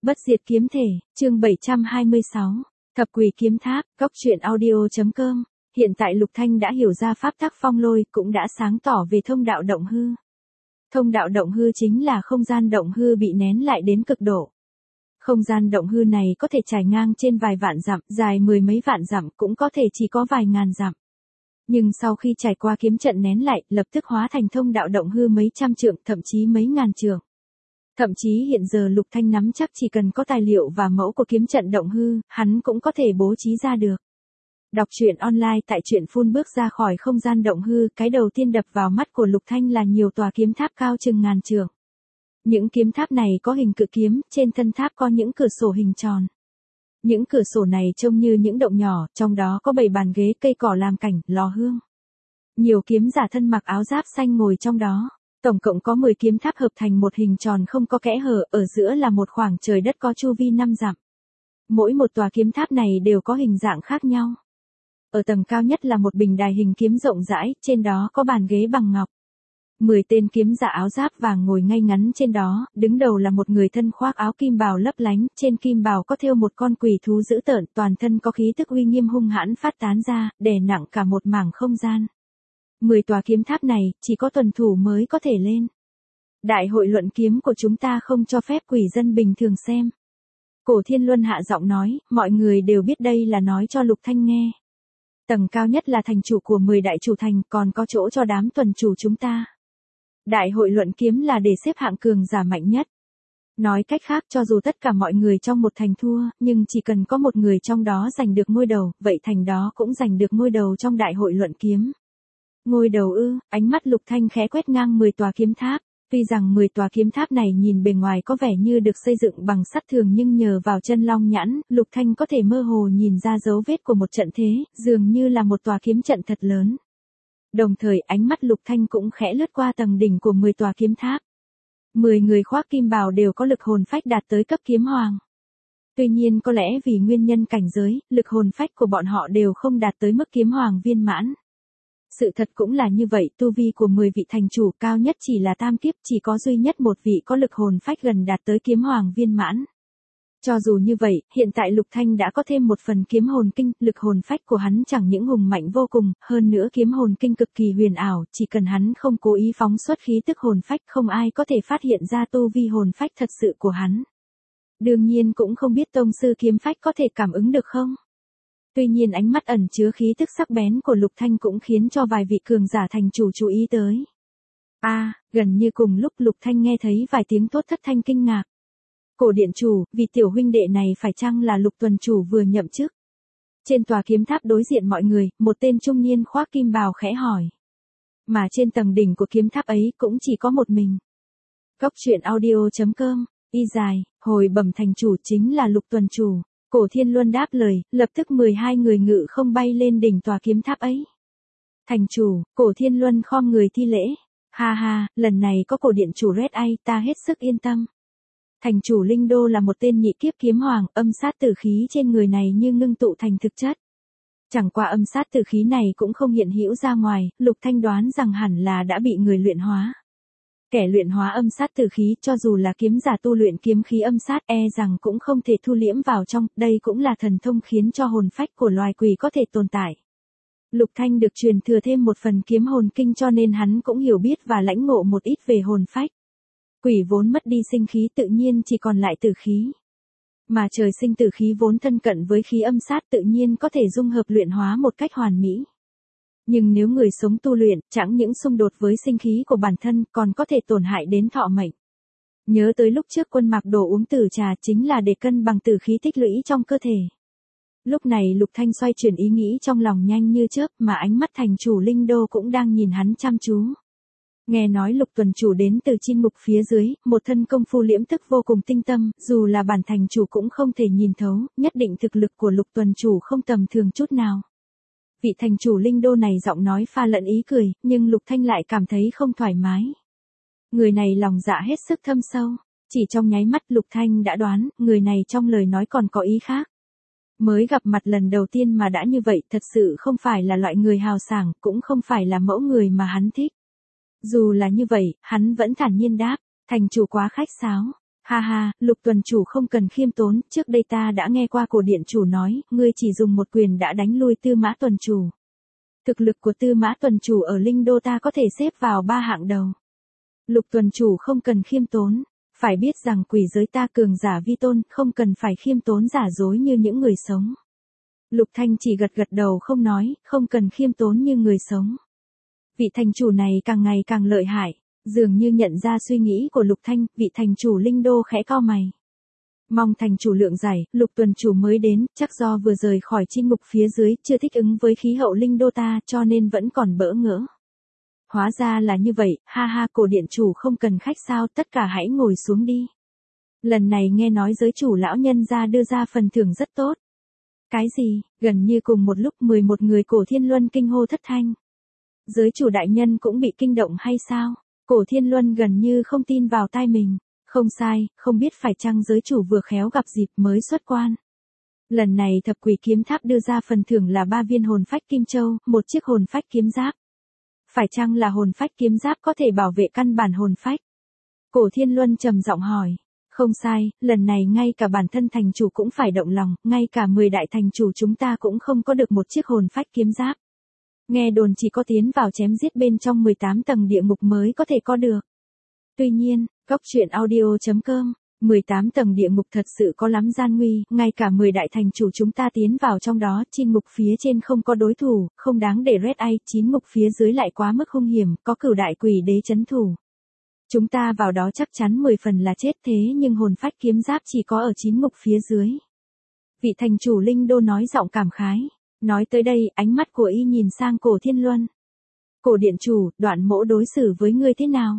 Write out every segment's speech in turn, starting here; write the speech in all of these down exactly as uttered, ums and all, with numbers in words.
Bất diệt kiếm thể, chương bảy trăm hai mươi sáu, Thập quỷ kiếm tháp, góc truyện audio chấm com. Hiện tại Lục Thanh đã hiểu ra pháp tắc phong lôi, cũng đã sáng tỏ về thông đạo động hư. Thông đạo động hư chính là không gian động hư bị nén lại đến cực độ. Không gian động hư này có thể trải ngang trên vài vạn dặm, dài mười mấy vạn dặm, cũng có thể chỉ có vài ngàn dặm. Nhưng sau khi trải qua kiếm trận nén lại, lập tức hóa thành thông đạo động hư mấy trăm trượng, thậm chí mấy ngàn trượng. Thậm chí hiện giờ Lục Thanh nắm chắc chỉ cần có tài liệu và mẫu của kiếm trận động hư, hắn cũng có thể bố trí ra được. Đọc truyện online tại truyện phun bước ra khỏi không gian động hư, cái đầu tiên đập vào mắt của Lục Thanh là nhiều tòa kiếm tháp cao chừng ngàn trượng. Những kiếm tháp này có hình cự kiếm, trên thân tháp có những cửa sổ hình tròn. Những cửa sổ này trông như những động nhỏ, trong đó có bảy bàn ghế, cây cỏ làm cảnh, lò hương. Nhiều kiếm giả thân mặc áo giáp xanh ngồi trong đó. Tổng cộng có mười kiếm tháp hợp thành một hình tròn không có kẽ hở, ở giữa là một khoảng trời đất có chu vi năm dặm. Mỗi một tòa kiếm tháp này đều có hình dạng khác nhau. Ở tầng cao nhất là một bình đài hình kiếm rộng rãi, trên đó có bàn ghế bằng ngọc. Mười tên kiếm giả áo giáp vàng ngồi ngay ngắn trên đó, đứng đầu là một người thân khoác áo kim bào lấp lánh, trên kim bào có thêu một con quỷ thú dữ tợn, toàn thân có khí tức uy nghiêm hung hãn phát tán ra, đè nặng cả một mảng không gian. Mười tòa kiếm tháp này, chỉ có tuần thủ mới có thể lên. Đại hội luận kiếm của chúng ta không cho phép quỷ dân bình thường xem. Cổ Thiên Luân hạ giọng nói, mọi người đều biết đây là nói cho Lục Thanh nghe. Tầng cao nhất là thành chủ của mười đại chủ thành, còn có chỗ cho đám tuần chủ chúng ta. Đại hội luận kiếm là để xếp hạng cường giả mạnh nhất. Nói cách khác, cho dù tất cả mọi người trong một thành thua, nhưng chỉ cần có một người trong đó giành được ngôi đầu, vậy thành đó cũng giành được ngôi đầu trong đại hội luận kiếm. Ngôi đầu ư? Ánh mắt Lục Thanh khẽ quét ngang mười tòa kiếm tháp. Tuy rằng mười tòa kiếm tháp này nhìn bề ngoài có vẻ như được xây dựng bằng sắt thường, nhưng nhờ vào chân long nhãn, Lục Thanh có thể mơ hồ nhìn ra dấu vết của một trận thế, dường như là một tòa kiếm trận thật lớn. Đồng thời ánh mắt Lục Thanh cũng khẽ lướt qua tầng đỉnh của mười tòa kiếm tháp. mười người khoác kim bào đều có lực hồn phách đạt tới cấp kiếm hoàng. Tuy nhiên có lẽ vì nguyên nhân cảnh giới, lực hồn phách của bọn họ đều không đạt tới mức kiếm hoàng viên mãn. Sự thật cũng là như vậy, tu vi của mười vị thành chủ cao nhất chỉ là tam kiếp, chỉ có duy nhất một vị có lực hồn phách gần đạt tới kiếm hoàng viên mãn. Cho dù như vậy, hiện tại Lục Thanh đã có thêm một phần kiếm hồn kinh, lực hồn phách của hắn chẳng những hùng mạnh vô cùng, hơn nữa kiếm hồn kinh cực kỳ huyền ảo, chỉ cần hắn không cố ý phóng xuất khí tức hồn phách, không ai có thể phát hiện ra tu vi hồn phách thật sự của hắn. Đương nhiên cũng không biết tông sư kiếm phách có thể cảm ứng được không? Tuy nhiên ánh mắt ẩn chứa khí tức sắc bén của Lục Thanh cũng khiến cho vài vị cường giả thành chủ chú ý tới. A, à, gần như cùng lúc Lục Thanh nghe thấy vài tiếng thốt thất thanh kinh ngạc. Cổ điện chủ, vị tiểu huynh đệ này phải chăng là Lục tuần chủ vừa nhậm chức? Trên tòa kiếm tháp đối diện mọi người, một tên trung niên khoác kim bào khẽ hỏi. Mà trên tầng đỉnh của kiếm tháp ấy cũng chỉ có một mình. Góc truyện audio chấm com, y dài, hồi bẩm thành chủ chính là Lục tuần chủ. Cổ Thiên Luân đáp lời, lập tức mười hai người ngự không bay lên đỉnh tòa kiếm tháp ấy. Thành chủ, Cổ Thiên Luân khom người thi lễ. Ha ha, lần này có cổ điện chủ Red Eye, ta hết sức yên tâm. Thành chủ Linh Đô là một tên nhị kiếp kiếm hoàng, âm sát tử khí trên người này như ngưng tụ thành thực chất. Chẳng qua âm sát tử khí này cũng không hiện hữu ra ngoài, Lục Thanh đoán rằng hẳn là đã bị người luyện hóa. Kẻ luyện hóa âm sát tử khí, cho dù là kiếm giả tu luyện kiếm khí âm sát, e rằng cũng không thể thu liễm vào trong, đây cũng là thần thông khiến cho hồn phách của loài quỷ có thể tồn tại. Lục Thanh được truyền thừa thêm một phần kiếm hồn kinh, cho nên hắn cũng hiểu biết và lãnh ngộ một ít về hồn phách. Quỷ vốn mất đi sinh khí, tự nhiên chỉ còn lại tử khí. Mà trời sinh tử khí vốn thân cận với khí âm sát, tự nhiên có thể dung hợp luyện hóa một cách hoàn mỹ. Nhưng nếu người sống tu luyện, chẳng những xung đột với sinh khí của bản thân, còn có thể tổn hại đến thọ mệnh. Nhớ tới lúc trước Quân Mạc Đồ uống tử trà chính là để cân bằng tử khí tích lũy trong cơ thể. Lúc này Lục Thanh xoay chuyển ý nghĩ trong lòng nhanh như chớp, mà ánh mắt thành chủ Linh Đô cũng đang nhìn hắn chăm chú. Nghe nói Lục tuần chủ đến từ Chin Ngục phía dưới, một thân công phu liễm thức vô cùng tinh tâm, dù là bản thành chủ cũng không thể nhìn thấu, nhất định thực lực của Lục tuần chủ không tầm thường chút nào. Vị thành chủ Linh Đô này giọng nói pha lẫn ý cười, nhưng Lục Thanh lại cảm thấy không thoải mái. Người này lòng dạ hết sức thâm sâu, chỉ trong nháy mắt Lục Thanh đã đoán, người này trong lời nói còn có ý khác. Mới gặp mặt lần đầu tiên mà đã như vậy, thật sự không phải là loại người hào sảng, cũng không phải là mẫu người mà hắn thích. Dù là như vậy, hắn vẫn thản nhiên đáp, thành chủ quá khách sáo. Ha ha, Lục tuần chủ không cần khiêm tốn, trước đây ta đã nghe qua cổ điện chủ nói, ngươi chỉ dùng một quyền đã đánh lui Tư Mã tuần chủ. Thực lực của Tư Mã tuần chủ ở Linh Đô ta có thể xếp vào ba hạng đầu. Lục tuần chủ không cần khiêm tốn, phải biết rằng quỷ giới ta cường giả vi tôn, không cần phải khiêm tốn giả dối như những người sống. Lục Thanh chỉ gật gật đầu không nói, không cần khiêm tốn như người sống. Vị thành chủ này càng ngày càng lợi hại, dường như nhận ra suy nghĩ của Lục Thanh, vị thành chủ Linh Đô khẽ cau mày. Mong thành chủ lượng giải, Lục tuần chủ mới đến, chắc do vừa rời khỏi chinh ngục phía dưới, chưa thích ứng với khí hậu Linh Đô ta, cho nên vẫn còn bỡ ngỡ. Hóa ra là như vậy, ha ha, cổ điện chủ không cần khách sao, tất cả hãy ngồi xuống đi. Lần này nghe nói giới chủ lão nhân gia đưa ra phần thưởng rất tốt. Cái gì, gần như cùng một lúc mười một người Cổ Thiên Luân kinh hô thất thanh. Giới chủ đại nhân cũng bị kinh động hay sao? Cổ Thiên Luân gần như không tin vào tai mình. Không sai, không biết phải chăng giới chủ vừa khéo gặp dịp mới xuất quan. Lần này thập quỷ kiếm tháp đưa ra phần thưởng là ba viên hồn phách kim châu, một chiếc hồn phách kiếm giáp. Phải chăng là hồn phách kiếm giáp có thể bảo vệ căn bản hồn phách? Cổ Thiên Luân trầm giọng hỏi. Không sai, lần này ngay cả bản thân thành chủ cũng phải động lòng, ngay cả mười đại thành chủ chúng ta cũng không có được một chiếc hồn phách kiếm giáp. Nghe đồn chỉ có tiến vào chém giết bên trong mười tám tầng địa ngục mới có thể có được. Tuy nhiên, góc truyện audio chấm com, mười tám tầng địa ngục thật sự có lắm gian nguy, ngay cả mười đại thành chủ chúng ta tiến vào trong đó, chinh ngục phía trên không có đối thủ, không đáng để Red Eye, chín ngục phía dưới lại quá mức hung hiểm, có cửu đại quỷ đế chấn thủ. Chúng ta vào đó chắc chắn mười phần là chết, thế nhưng hồn phách kiếm giáp chỉ có ở chín ngục phía dưới. Vị thành chủ Linh Đô nói giọng cảm khái. Nói tới đây, ánh mắt của y nhìn sang Cổ Thiên Luân. Cổ điện chủ, Đoạn Mỗ đối xử với ngươi thế nào?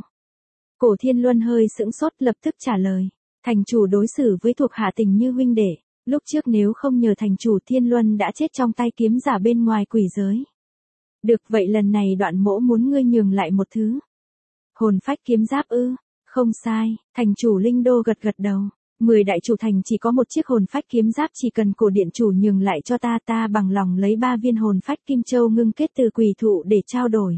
Cổ Thiên Luân hơi sững sốt lập tức trả lời. Thành chủ đối xử với thuộc hạ tình như huynh đệ. Lúc trước nếu không nhờ thành chủ Thiên Luân đã chết trong tay kiếm giả bên ngoài quỷ giới. Được vậy lần này Đoạn Mỗ muốn ngươi nhường lại một thứ. Hồn phách kiếm giáp ư? Không sai, thành chủ Linh Đô gật gật đầu. Mười đại chủ thành chỉ có một chiếc hồn phách kiếm giáp, chỉ cần cổ điện chủ nhường lại cho ta, ta bằng lòng lấy ba viên hồn phách kim châu ngưng kết từ quỷ thụ để trao đổi.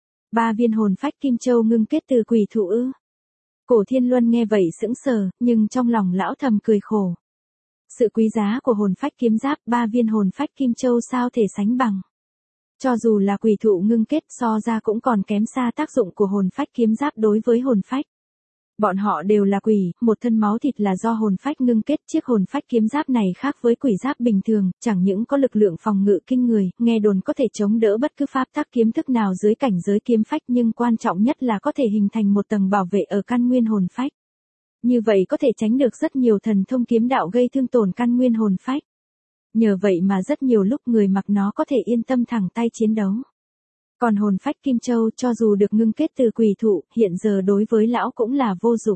Ba viên hồn phách kim châu ngưng kết từ quỷ thụ ư? Cổ Thiên Luân nghe vậy sững sờ, nhưng trong lòng lão thầm cười khổ. Sự quý giá của hồn phách kiếm giáp, ba viên hồn phách kim châu sao thể sánh bằng. Cho dù là quỷ thụ ngưng kết so ra cũng còn kém xa tác dụng của hồn phách kiếm giáp đối với hồn phách. Bọn họ đều là quỷ, một thân máu thịt là do hồn phách ngưng kết, chiếc hồn phách kiếm giáp này khác với quỷ giáp bình thường, chẳng những có lực lượng phòng ngự kinh người, nghe đồn có thể chống đỡ bất cứ pháp tắc kiếm thức nào dưới cảnh giới kiếm phách, nhưng quan trọng nhất là có thể hình thành một tầng bảo vệ ở căn nguyên hồn phách. Như vậy có thể tránh được rất nhiều thần thông kiếm đạo gây thương tổn căn nguyên hồn phách. Nhờ vậy mà rất nhiều lúc người mặc nó có thể yên tâm thẳng tay chiến đấu. Còn hồn phách kim châu cho dù được ngưng kết từ quỷ thụ, hiện giờ đối với lão cũng là vô dụng.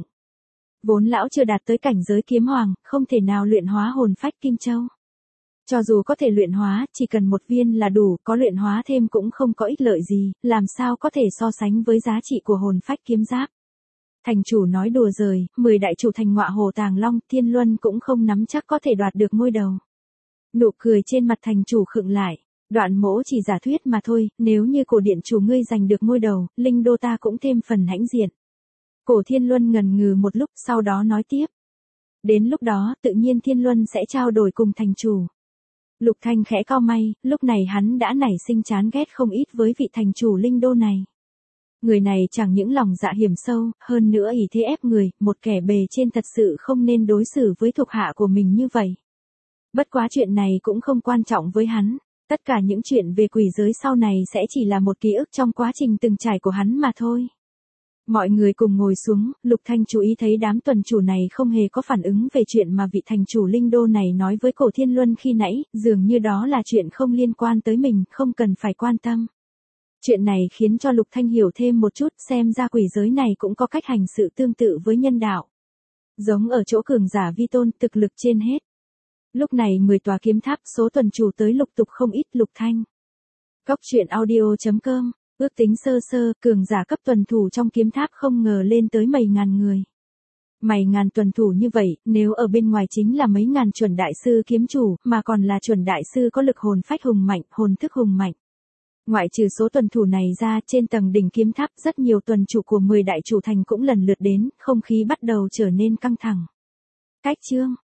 Vốn lão chưa đạt tới cảnh giới kiếm hoàng, không thể nào luyện hóa hồn phách kim châu. Cho dù có thể luyện hóa, chỉ cần một viên là đủ, có luyện hóa thêm cũng không có ích lợi gì, làm sao có thể so sánh với giá trị của hồn phách kiếm giáp. Thành chủ nói đùa rời, mười đại chủ thành Ngọa Hồ Tàng Long, Thiên Luân cũng không nắm chắc có thể đoạt được ngôi đầu. Nụ cười trên mặt thành chủ khựng lại. Đoạn Mỗ chỉ giả thuyết mà thôi, nếu như cổ điện chủ ngươi giành được ngôi đầu, Linh Đô ta cũng thêm phần hãnh diện. Cổ Thiên Luân ngần ngừ một lúc, sau đó nói tiếp. Đến lúc đó, tự nhiên Thiên Luân sẽ trao đổi cùng thành chủ. Lục Thanh khẽ cau mày, lúc này hắn đã nảy sinh chán ghét không ít với vị thành chủ Linh Đô này. Người này chẳng những lòng dạ hiểm sâu, hơn nữa ỷ thế ép người, một kẻ bề trên thật sự không nên đối xử với thuộc hạ của mình như vậy. Bất quá chuyện này cũng không quan trọng với hắn. Tất cả những chuyện về quỷ giới sau này sẽ chỉ là một ký ức trong quá trình từng trải của hắn mà thôi. Mọi người cùng ngồi xuống, Lục Thanh chú ý thấy đám tuần chủ này không hề có phản ứng về chuyện mà vị thành chủ Linh Đô này nói với Cổ Thiên Luân khi nãy, dường như đó là chuyện không liên quan tới mình, không cần phải quan tâm. Chuyện này khiến cho Lục Thanh hiểu thêm một chút, xem ra quỷ giới này cũng có cách hành sự tương tự với nhân đạo. Giống ở chỗ cường giả vi tôn, thực lực trên hết. Lúc này mười tòa kiếm tháp, số tuần chủ tới lục tục không ít. Lục Thanh. Góc truyện audio chấm com, ước tính sơ sơ, cường giả cấp tuần thủ trong kiếm tháp không ngờ lên tới mấy ngàn người. Mấy ngàn tuần thủ như vậy, nếu ở bên ngoài chính là mấy ngàn chuẩn đại sư kiếm chủ, mà còn là chuẩn đại sư có lực hồn phách hùng mạnh, hồn thức hùng mạnh. Ngoại trừ số tuần thủ này ra, trên tầng đỉnh kiếm tháp rất nhiều tuần chủ của mười đại chủ thành cũng lần lượt đến, không khí bắt đầu trở nên căng thẳng. Cách chương